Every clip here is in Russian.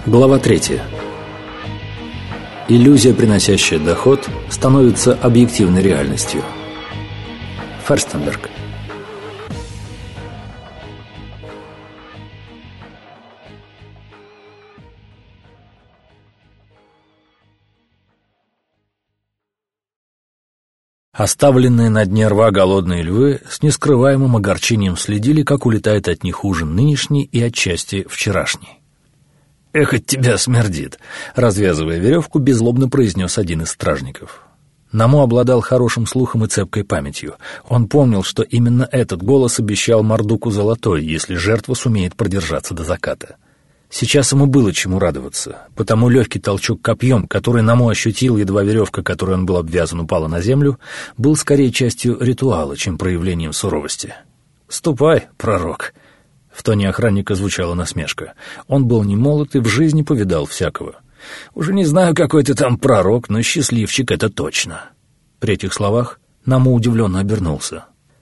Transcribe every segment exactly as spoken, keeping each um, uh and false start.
Глава третья. Иллюзия, приносящая доход, становится объективной реальностью. Ферстенберг. Оставленные на дне рва голодные львы с нескрываемым огорчением следили, как улетает от них ужин нынешний и отчасти вчерашний. «Эх, от тебя смердит!» — развязывая веревку, беззлобно произнес один из стражников. Наму обладал хорошим слухом и цепкой памятью. Он помнил, что именно этот голос обещал Мардуку золотой, если жертва сумеет продержаться до заката. Сейчас ему было чему радоваться, потому легкий толчок копьем, который Наму ощутил, едва веревка, которой он был обвязан, упала на землю, был скорее частью ритуала, чем проявлением суровости. «Ступай, пророк!» В тоне охранника звучала насмешка. Он был не молод и в жизни повидал всякого. «Уже не знаю, какой ты там пророк, но счастливчик — это точно». При этих словах Наму удивленно обернулся.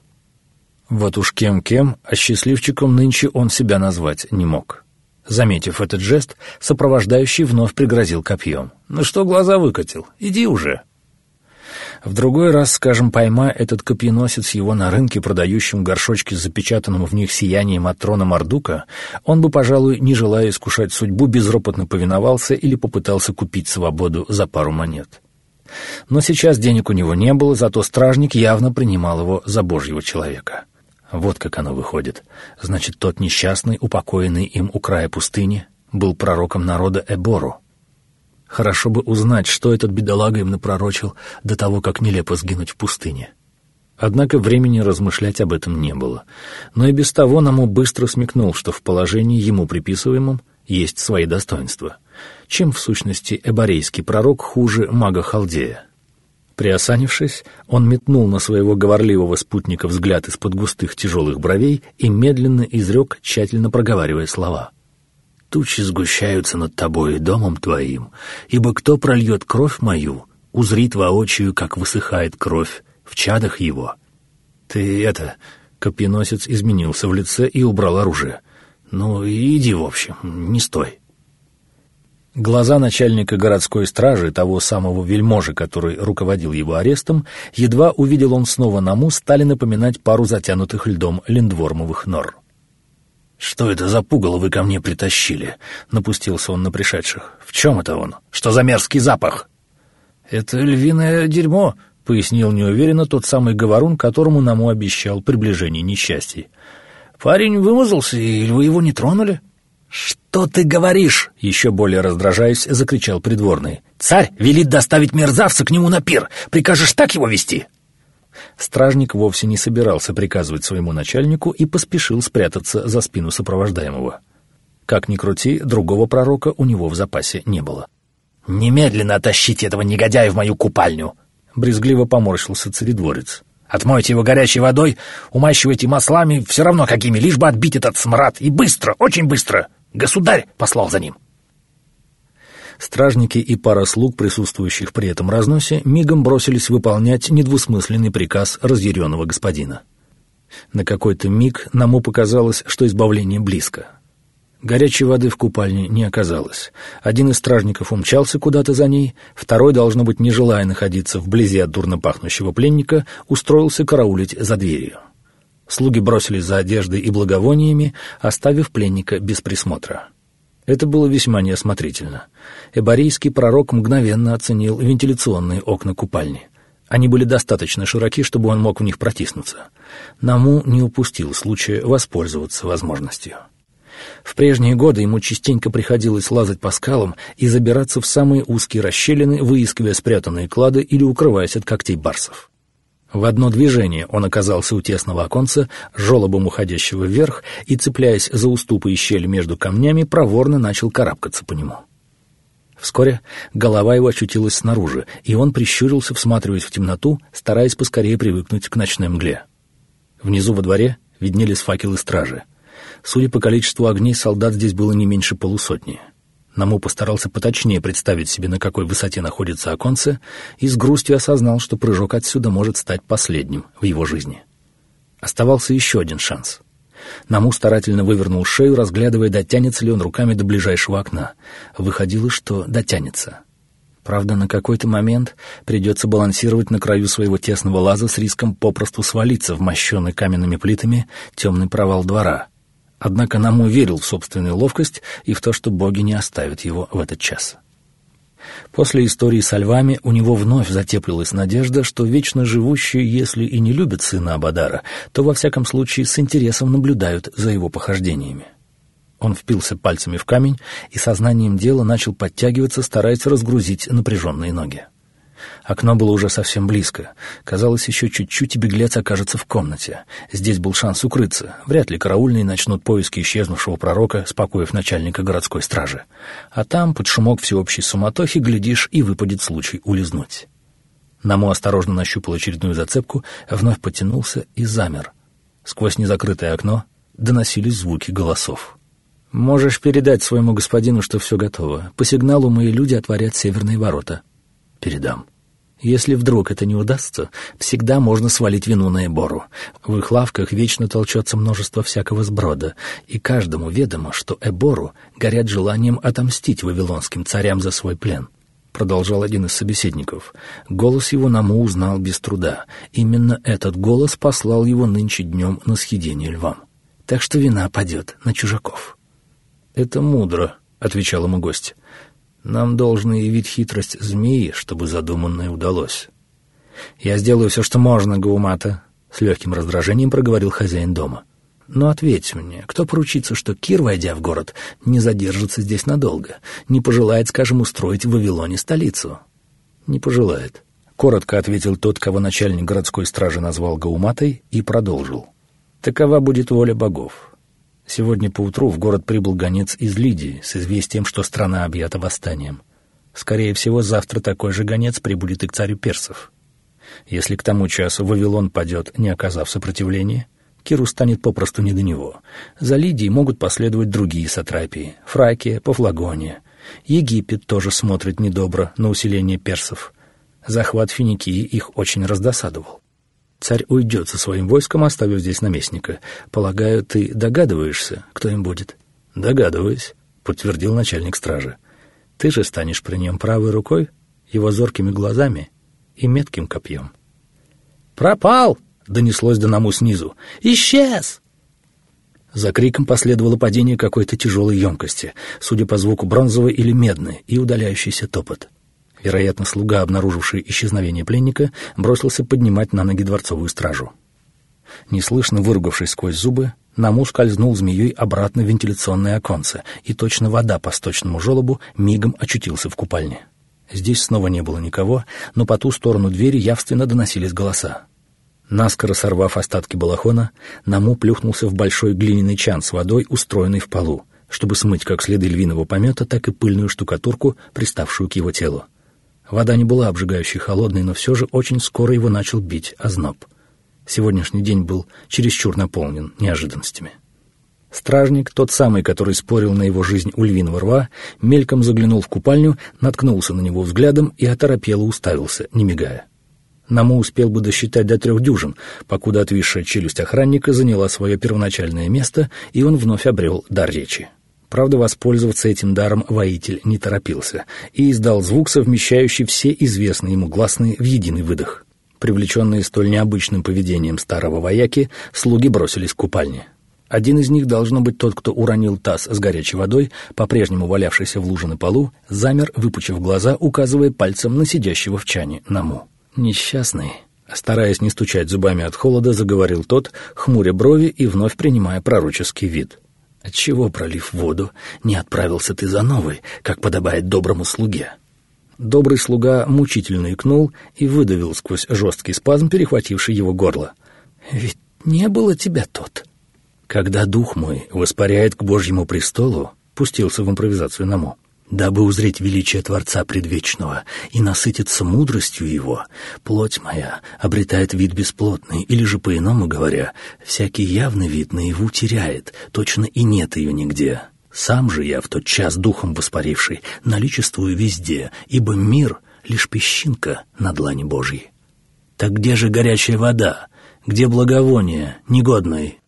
Вот уж кем-кем, а счастливчиком нынче он себя назвать не мог. Заметив этот жест, сопровождающий вновь пригрозил копьем. «Ну что глаза выкатил? Иди уже!» В другой раз, скажем, поймая этот копьеносец его на рынке, продающем горшочки с запечатанным в них сиянием от трона Мардука, он бы, пожалуй, не желая искушать судьбу, безропотно повиновался или попытался купить свободу за пару монет. Но сейчас денег у него не было, зато стражник явно принимал его за божьего человека. Вот как оно выходит. Значит, тот несчастный, упокоенный им у края пустыни, был пророком народа Эбору. Хорошо бы узнать, что этот бедолага им напророчил до того, как нелепо сгинуть в пустыне. Однако времени размышлять об этом не было. Но и без того Наму быстро смекнул, что в положении ему приписываемом есть свои достоинства. Чем, в сущности, эборейский пророк хуже мага-халдея? Приосанившись, он метнул на своего говорливого спутника взгляд из-под густых тяжелых бровей и медленно изрек, тщательно проговаривая слова. «Тучи сгущаются над тобой и домом твоим, ибо кто прольет кровь мою, узрит воочию, как высыхает кровь в чадах его». «Ты это...» — копьеносец изменился в лице и убрал оружие. «Ну, иди, в общем, не стой». Глаза начальника городской стражи, того самого вельможи, который руководил его арестом, едва увидел он снова Наму, стали напоминать пару затянутых льдом линдвормовых нор. «Что это за пугало вы ко мне притащили?» — напустился он на пришедших. «В чем это он? Что за мерзкий запах?» «Это львиное дерьмо», — пояснил неуверенно тот самый говорун, которому Наму обещал приближение несчастий. «Парень вымазался, и львы его не тронули». «Что ты говоришь?» — еще более раздражаясь, закричал придворный. «Царь велит доставить мерзавца к нему на пир. Прикажешь так его вести?» Стражник вовсе не собирался приказывать своему начальнику и поспешил спрятаться за спину сопровождаемого. Как ни крути, другого пророка у него в запасе не было. «Немедленно оттащите этого негодяя в мою купальню!» — брезгливо поморщился царедворец. «Отмойте его горячей водой, умащивайте маслами, все равно какими, лишь бы отбить этот смрад. И быстро, очень быстро! Государь послал за ним!» Стражники и пара слуг, присутствующих при этом разносе, мигом бросились выполнять недвусмысленный приказ разъяренного господина. На какой-то миг Наму показалось, что избавление близко. Горячей воды в купальне не оказалось. Один из стражников умчался куда-то за ней, второй, должно быть, не желая находиться вблизи от дурно пахнущего пленника, устроился караулить за дверью. Слуги бросились за одеждой и благовониями, оставив пленника без присмотра. Это было весьма неосмотрительно. Эборейский пророк мгновенно оценил вентиляционные окна купальни. Они были достаточно широки, чтобы он мог в них протиснуться. Наму не упустил случая воспользоваться возможностью. В прежние годы ему частенько приходилось лазать по скалам и забираться в самые узкие расщелины, выискивая спрятанные клады или укрываясь от когтей барсов. В одно движение он оказался у тесного оконца, желобом уходящего вверх, и, цепляясь за уступы и щели между камнями, проворно начал карабкаться по нему. Вскоре голова его очутилась снаружи, и он прищурился, всматриваясь в темноту, стараясь поскорее привыкнуть к ночной мгле. Внизу во дворе виднелись факелы стражи. Судя по количеству огней, солдат здесь было не меньше полусотни. Наму постарался поточнее представить себе, на какой высоте находится оконце, и с грустью осознал, что прыжок отсюда может стать последним в его жизни. Оставался еще один шанс. Наму старательно вывернул шею, разглядывая, дотянется ли он руками до ближайшего окна. Выходило, что дотянется. Правда, на какой-то момент придется балансировать на краю своего тесного лаза с риском попросту свалиться в мощенный каменными плитами темный провал двора. Однако Наму верил в собственную ловкость и в то, что боги не оставят его в этот час. После истории со львами у него вновь затеплилась надежда, что вечно живущие, если и не любят сына Абадара, то во всяком случае с интересом наблюдают за его похождениями. Он впился пальцами в камень и сознанием дела начал подтягиваться, стараясь разгрузить напряженные ноги. Окно было уже совсем близко. Казалось, еще чуть-чуть, и беглец окажется в комнате. Здесь был шанс укрыться. Вряд ли караульные начнут поиски исчезнувшего пророка, спокоив начальника городской стражи. А там, под шумок всеобщей суматохи, глядишь, и выпадет случай улизнуть. Наму осторожно нащупал очередную зацепку, вновь потянулся и замер. Сквозь незакрытое окно доносились звуки голосов. «Можешь передать своему господину, что все готово. По сигналу мои люди отворят северные ворота». «Передам». Если вдруг это не удастся, всегда можно свалить вину на Эбору. В их лавках вечно толчется множество всякого сброда, и каждому ведомо, что Эбору горят желанием отомстить вавилонским царям за свой плен. Продолжал один из собеседников. Голос его Наму узнал без труда. Именно этот голос послал его нынче днем на съедение львам. Так что вина падет на чужаков. «Это мудро», — отвечал ему гость. «Нам должно явить хитрость змеи, чтобы задуманное удалось». «Я сделаю все, что можно, Гаумата», — с легким раздражением проговорил хозяин дома. «Но ответь мне, кто поручится, что Кир, войдя в город, не задержится здесь надолго, не пожелает, скажем, устроить в Вавилоне столицу?» «Не пожелает», — коротко ответил тот, кого начальник городской стражи назвал Гауматой, и продолжил. «Такова будет воля богов. Сегодня поутру в город прибыл гонец из Лидии с известием, что страна объята восстанием. Скорее всего, завтра такой же гонец прибудет и к царю персов. Если к тому часу Вавилон падет, не оказав сопротивления, Киру станет попросту не до него. За Лидией могут последовать другие сатрапии — Фракия, Пафлагония. Египет тоже смотрит недобро на усиление персов. Захват Финикии их очень раздосадовал. Царь уйдет со своим войском, оставив здесь наместника. Полагаю, ты догадываешься, кто им будет?» «Догадываюсь», — подтвердил начальник стражи. «Ты же станешь при нем правой рукой, его зоркими глазами и метким копьем». «Пропал!» — донеслось до Наму снизу. «Исчез!» За криком последовало падение какой-то тяжелой емкости, судя по звуку бронзовой или медной, и удаляющийся топот. Вероятно, слуга, обнаруживший исчезновение пленника, бросился поднимать на ноги дворцовую стражу. Неслышно выругавшись сквозь зубы, Наму скользнул змеей обратно в вентиляционное оконце, и точно вода по сточному желобу мигом очутился в купальне. Здесь снова не было никого, но по ту сторону двери явственно доносились голоса. Наскоро сорвав остатки балахона, Наму плюхнулся в большой глиняный чан с водой, устроенный в полу, чтобы смыть как следы львиного помета, так и пыльную штукатурку, приставшую к его телу. Вода не была обжигающей холодной, но все же очень скоро его начал бить озноб. Сегодняшний день был чересчур наполнен неожиданностями. Стражник, тот самый, который спорил на его жизнь у львиного рва, мельком заглянул в купальню, наткнулся на него взглядом и оторопело уставился, не мигая. Наму успел бы досчитать до трех дюжин, покуда отвисшая челюсть охранника заняла свое первоначальное место, и он вновь обрел дар речи. Правда, воспользоваться этим даром воитель не торопился и издал звук, совмещающий все известные ему гласные в единый выдох. Привлеченные столь необычным поведением старого вояки, слуги бросились к купальне. Один из них, должно быть тот, кто уронил таз с горячей водой, по-прежнему валявшийся в луже на полу, замер, выпучив глаза, указывая пальцем на сидящего в чане Наму. «Несчастный», стараясь не стучать зубами от холода, заговорил тот, хмуря брови и вновь принимая пророческий вид. «Отчего, пролив воду, не отправился ты за новой, как подобает доброму слуге?» Добрый слуга мучительно икнул и выдавил сквозь жесткий спазм, перехвативший его горло. «Ведь не было тебя тут». «Когда дух мой воспаряет к Божьему престолу», — пустился в импровизацию Наму, «дабы узреть величие Творца Предвечного и насытиться мудростью Его, плоть моя обретает вид бесплотный, или же, по-иному говоря, всякий явный вид наяву теряет, точно и нет ее нигде. Сам же я, в тот час духом воспаривший, наличествую везде, ибо мир — лишь песчинка на длани Божьей. Так где же горячая вода? Где благовоние, негодной